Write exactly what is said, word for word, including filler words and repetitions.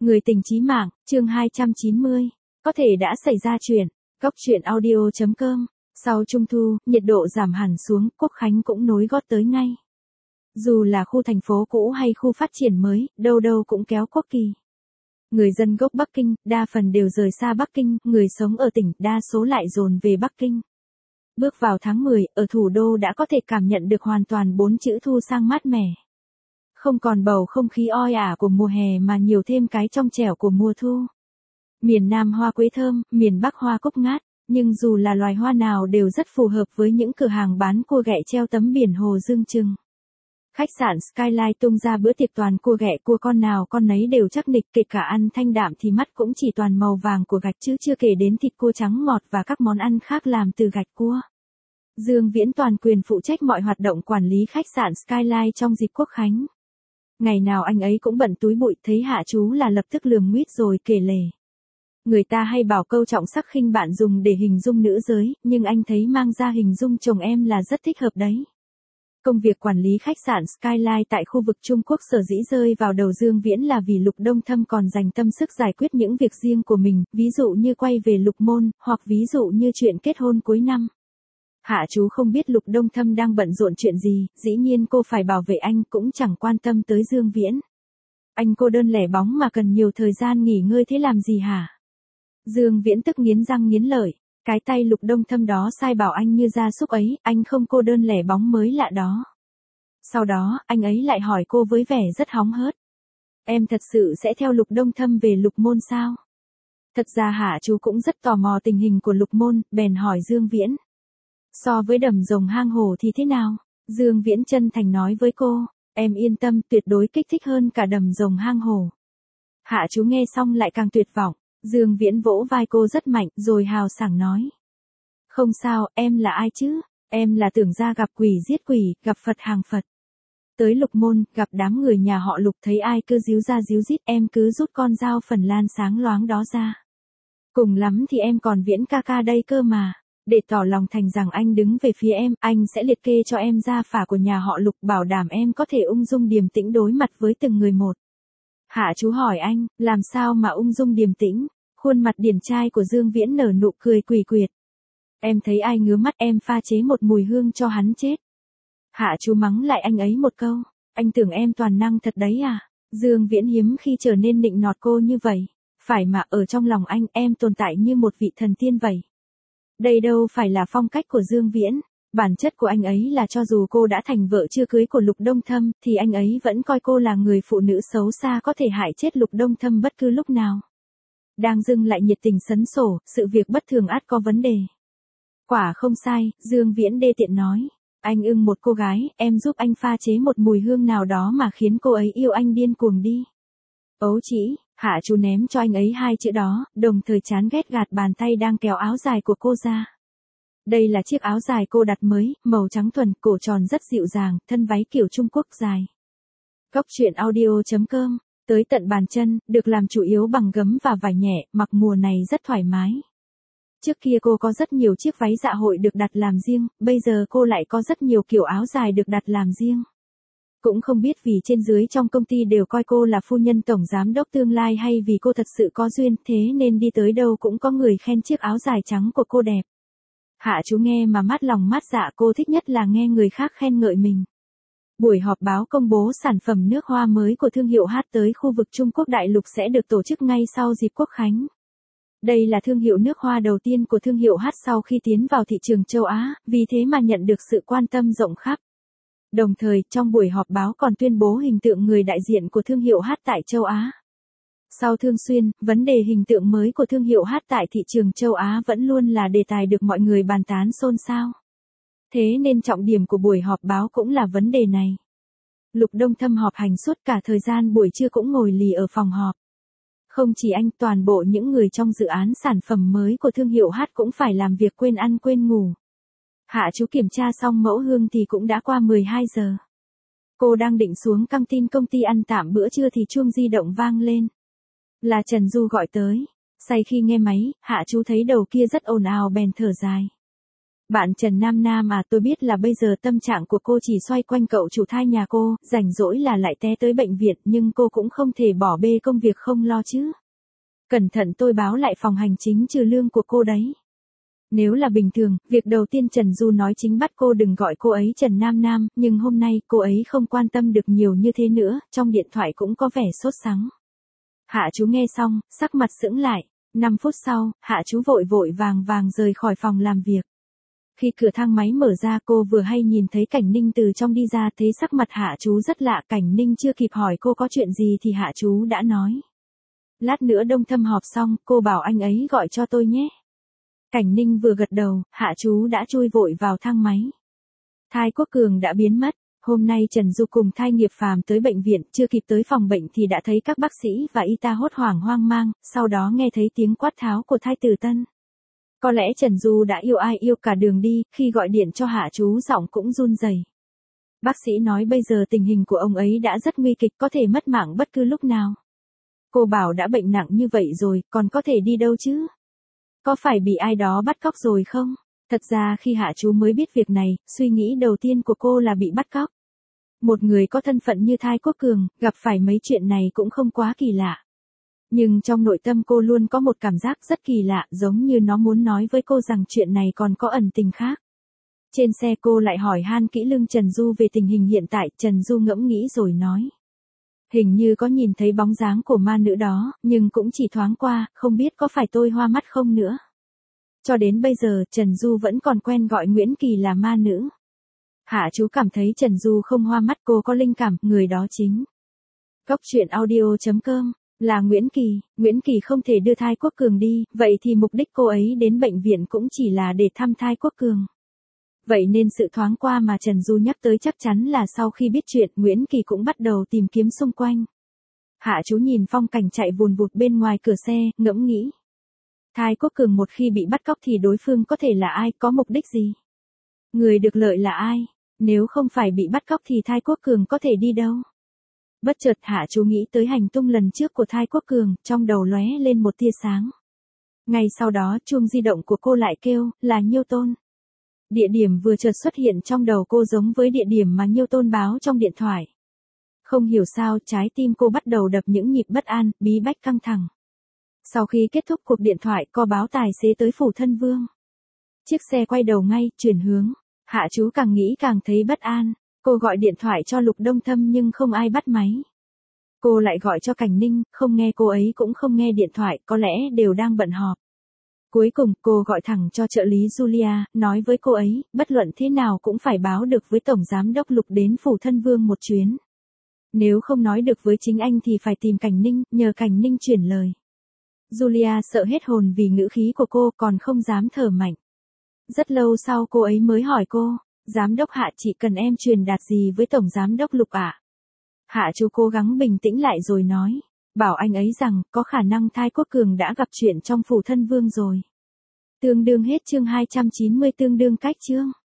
Người tình chí mạng, chương hai trăm chín mươi. Có thể đã xảy ra chuyện. Góc truyện audio chấm com. Sau Trung thu, nhiệt độ giảm hẳn xuống, Quốc khánh cũng nối gót tới ngay. Dù là khu thành phố cũ hay khu phát triển mới, đâu đâu cũng kéo quốc kỳ. Người dân gốc Bắc Kinh, đa phần đều rời xa Bắc Kinh, người sống ở tỉnh, đa số lại dồn về Bắc Kinh. Bước vào tháng mười, ở thủ đô đã có thể cảm nhận được hoàn toàn bốn chữ thu sang mát mẻ. Không còn bầu không khí oi ả của mùa hè mà nhiều thêm cái trong trẻo của mùa thu. Miền Nam hoa quế thơm, miền Bắc hoa cúc ngát, nhưng dù là loài hoa nào đều rất phù hợp với những cửa hàng bán cua ghẹ treo tấm biển hồ dương trưng. Khách sạn Skyline tung ra bữa tiệc toàn cua ghẹ, cua con nào con nấy đều chắc nịch, kể cả ăn thanh đạm thì mắt cũng chỉ toàn màu vàng của gạch chứ chưa kể đến thịt cua trắng ngọt và các món ăn khác làm từ gạch cua. Dương Viễn toàn quyền phụ trách mọi hoạt động quản lý khách sạn Skyline trong dịp Quốc khánh. Ngày nào anh ấy cũng bận túi bụi, thấy Hạ chú là lập tức lườm nguýt rồi kể lể. Người ta hay bảo câu trọng sắc khinh bạn dùng để hình dung nữ giới, nhưng anh thấy mang ra hình dung chồng em là rất thích hợp đấy. Công việc quản lý khách sạn Skyline tại khu vực Trung Quốc sở dĩ rơi vào đầu Dương Viễn là vì Lục Đông Thâm còn dành tâm sức giải quyết những việc riêng của mình, ví dụ như quay về Lục Môn, hoặc ví dụ như chuyện kết hôn cuối năm. Hạ chú không biết Lục Đông Thâm đang bận rộn chuyện gì, dĩ nhiên cô phải bảo vệ anh cũng chẳng quan tâm tới Dương Viễn. Anh cô đơn lẻ bóng mà cần nhiều thời gian nghỉ ngơi thế làm gì hả? Dương Viễn tức nghiến răng nghiến lợi, cái tay Lục Đông Thâm đó sai bảo anh như gia súc ấy, anh không cô đơn lẻ bóng mới lạ đó. Sau đó, anh ấy lại hỏi cô với vẻ rất hóng hớt. Em thật sự sẽ theo Lục Đông Thâm về Lục Môn sao? Thật ra Hạ chú cũng rất tò mò tình hình của Lục Môn, bèn hỏi Dương Viễn. So với đầm rồng hang hổ thì thế nào? Dương Viễn chân thành nói với cô, em yên tâm, tuyệt đối kích thích hơn cả đầm rồng hang hổ. Hạ chú nghe xong lại càng tuyệt vọng, Dương Viễn vỗ vai cô rất mạnh rồi hào sảng nói. Không sao, em là ai chứ? Em là tưởng ra gặp quỷ giết quỷ, gặp Phật hàng Phật. Tới Lục Môn, gặp đám người nhà họ Lục thấy ai cứ díu ra díu dít em cứ rút con dao phần lan sáng loáng đó ra. Cùng lắm thì em còn Viễn ca ca đây cơ mà. Để tỏ lòng thành rằng anh đứng về phía em, anh sẽ liệt kê cho em gia phả của nhà họ Lục, bảo đảm em có thể ung dung điềm tĩnh đối mặt với từng người một. Hạ chú hỏi anh, làm sao mà ung dung điềm tĩnh? Khuôn mặt điển trai của Dương Viễn nở nụ cười quỷ quyệt. Em thấy ai ngứa mắt em pha chế một mùi hương cho hắn chết. Hạ chú mắng lại anh ấy một câu, anh tưởng em toàn năng thật đấy à? Dương Viễn hiếm khi trở nên nịnh nọt cô như vậy. Phải mà ở trong lòng anh em tồn tại như một vị thần tiên vậy. Đây đâu phải là phong cách của Dương Viễn, bản chất của anh ấy là cho dù cô đã thành vợ chưa cưới của Lục Đông Thâm thì anh ấy vẫn coi cô là người phụ nữ xấu xa có thể hại chết Lục Đông Thâm bất cứ lúc nào. Đang dưng lại nhiệt tình sấn sổ, sự việc bất thường ắt có vấn đề. Quả không sai, Dương Viễn đê tiện nói, anh ưng một cô gái, em giúp anh pha chế một mùi hương nào đó mà khiến cô ấy yêu anh điên cuồng đi. Ấu chỉ, Hạ chú ném cho anh ấy hai chữ đó, đồng thời chán ghét gạt bàn tay đang kéo áo dài của cô ra. Đây là chiếc áo dài cô đặt mới, màu trắng thuần, cổ tròn rất dịu dàng, thân váy kiểu Trung Quốc dài. Góc truyện audio chấm com, tới tận bàn chân, được làm chủ yếu bằng gấm và vải nhẹ, mặc mùa này rất thoải mái. Trước kia cô có rất nhiều chiếc váy dạ hội được đặt làm riêng, bây giờ cô lại có rất nhiều kiểu áo dài được đặt làm riêng. Cũng không biết vì trên dưới trong công ty đều coi cô là phu nhân tổng giám đốc tương lai hay vì cô thật sự có duyên, thế nên đi tới đâu cũng có người khen chiếc áo dài trắng của cô đẹp. Hạ chú nghe mà mát lòng mát dạ, cô thích nhất là nghe người khác khen ngợi mình. Buổi họp báo công bố sản phẩm nước hoa mới của thương hiệu H tới khu vực Trung Quốc đại lục sẽ được tổ chức ngay sau dịp Quốc khánh. Đây là thương hiệu nước hoa đầu tiên của thương hiệu H sau khi tiến vào thị trường châu Á, vì thế mà nhận được sự quan tâm rộng khắp. Đồng thời, trong buổi họp báo còn tuyên bố hình tượng người đại diện của thương hiệu H tại châu Á. Sau Thương Xuyên, vấn đề hình tượng mới của thương hiệu H tại thị trường châu Á vẫn luôn là đề tài được mọi người bàn tán xôn xao. Thế nên trọng điểm của buổi họp báo cũng là vấn đề này. Lục Đông Thâm họp hành suốt cả thời gian buổi trưa cũng ngồi lì ở phòng họp. Không chỉ anh, toàn bộ những người trong dự án sản phẩm mới của thương hiệu H cũng phải làm việc quên ăn quên ngủ. Hạ chú kiểm tra xong mẫu hương thì cũng đã qua mười hai giờ. Cô đang định xuống căng tin công ty ăn tạm bữa trưa thì chuông di động vang lên. Là Trần Du gọi tới. Say khi nghe máy, Hạ chú thấy đầu kia rất ồn ào bèn thở dài. Bạn Trần Nam Nam à, tôi biết là bây giờ tâm trạng của cô chỉ xoay quanh cậu chủ thai nhà cô, rảnh rỗi là lại té tới bệnh viện, nhưng cô cũng không thể bỏ bê công việc không lo chứ. Cẩn thận tôi báo lại phòng hành chính trừ lương của cô đấy. Nếu là bình thường, việc đầu tiên Trần Du nói chính bắt cô đừng gọi cô ấy Trần Nam Nam, nhưng hôm nay cô ấy không quan tâm được nhiều như thế nữa, trong điện thoại cũng có vẻ sốt sắng. Hạ chú nghe xong, sắc mặt sững lại. năm phút sau, Hạ chú vội vội vàng vàng rời khỏi phòng làm việc. Khi cửa thang máy mở ra cô vừa hay nhìn thấy Cảnh Ninh từ trong đi ra, thấy sắc mặt Hạ chú rất lạ. Cảnh Ninh chưa kịp hỏi cô có chuyện gì thì Hạ chú đã nói. Lát nữa Đông Thâm họp xong, cô bảo anh ấy gọi cho tôi nhé. Cảnh Ninh vừa gật đầu, Hạ chú đã chui vội vào thang máy. Thai Quốc Cường đã biến mất. Hôm nay Trần Du cùng Thai Nghiệp Phàm tới bệnh viện, chưa kịp tới phòng bệnh thì đã thấy các bác sĩ và y tá hốt hoảng hoang mang, sau đó nghe thấy tiếng quát tháo của thai tử Tân. Có lẽ Trần Du đã yêu ai yêu cả đường đi, khi gọi điện cho Hạ chú giọng cũng run rẩy. Bác sĩ nói bây giờ tình hình của ông ấy đã rất nguy kịch, có thể mất mạng bất cứ lúc nào. Cô bảo đã bệnh nặng như vậy rồi, còn có thể đi đâu chứ? Có phải bị ai đó bắt cóc rồi không? Thật ra khi Hạ chú mới biết việc này, suy nghĩ đầu tiên của cô là bị bắt cóc. Một người có thân phận như Thai Quốc Cường, gặp phải mấy chuyện này cũng không quá kỳ lạ. Nhưng trong nội tâm cô luôn có một cảm giác rất kỳ lạ, giống như nó muốn nói với cô rằng chuyện này còn có ẩn tình khác. Trên xe cô lại hỏi han kỹ lưng Trần Du về tình hình hiện tại, Trần Du ngẫm nghĩ rồi nói. Hình như có nhìn thấy bóng dáng của ma nữ đó, nhưng cũng chỉ thoáng qua, không biết có phải tôi hoa mắt không nữa. Cho đến bây giờ, Trần Du vẫn còn quen gọi Nguyễn Kỳ là ma nữ. Hạ chú cảm thấy Trần Du không hoa mắt, cô có linh cảm, người đó chính. Góc truyện audio chấm com, là Nguyễn Kỳ. Nguyễn Kỳ không thể đưa Thai Quốc Cường đi, vậy thì mục đích cô ấy đến bệnh viện cũng chỉ là để thăm Thai Quốc Cường. Vậy nên sự thoáng qua mà Trần Du nhắc tới chắc chắn là sau khi biết chuyện, Nguyễn Kỳ cũng bắt đầu tìm kiếm xung quanh. Hạ chú nhìn phong cảnh chạy vùn vụt bên ngoài cửa xe, ngẫm nghĩ. Thai Quốc Cường một khi bị bắt cóc thì đối phương có thể là ai, có mục đích gì? Người được lợi là ai? Nếu không phải bị bắt cóc thì Thai Quốc Cường có thể đi đâu? Bất chợt Hạ chú nghĩ tới hành tung lần trước của Thai Quốc Cường, trong đầu lóe lên một tia sáng. Ngay sau đó chuông di động của cô lại kêu, là Nhiêu Tôn. Địa điểm vừa chợt xuất hiện trong đầu cô giống với địa điểm mà Nhiêu Tôn báo trong điện thoại. Không hiểu sao trái tim cô bắt đầu đập những nhịp bất an, bí bách căng thẳng. Sau khi kết thúc cuộc điện thoại cô báo tài xế tới Phủ Thân Vương. Chiếc xe quay đầu ngay, chuyển hướng. Hạ chú càng nghĩ càng thấy bất an. Cô gọi điện thoại cho Lục Đông Thâm nhưng không ai bắt máy. Cô lại gọi cho Cảnh Ninh, không nghe, cô ấy cũng không nghe điện thoại, có lẽ đều đang bận họp. Cuối cùng cô gọi thẳng cho trợ lý Julia, nói với cô ấy, bất luận thế nào cũng phải báo được với Tổng Giám đốc Lục đến Phủ Thân Vương một chuyến. Nếu không nói được với chính anh thì phải tìm Cảnh Ninh, nhờ Cảnh Ninh chuyển lời. Julia sợ hết hồn vì ngữ khí của cô, còn không dám thở mạnh. Rất lâu sau cô ấy mới hỏi cô, Giám đốc Hạ, chỉ cần em truyền đạt gì với Tổng Giám đốc Lục ạ? Hạ chú cố gắng bình tĩnh lại rồi nói, bảo anh ấy rằng, có khả năng Thai Quốc Cường đã gặp chuyện trong Phủ Thân Vương rồi. Tương đương hết chương hai trăm chín mươi, tương đương cách chương.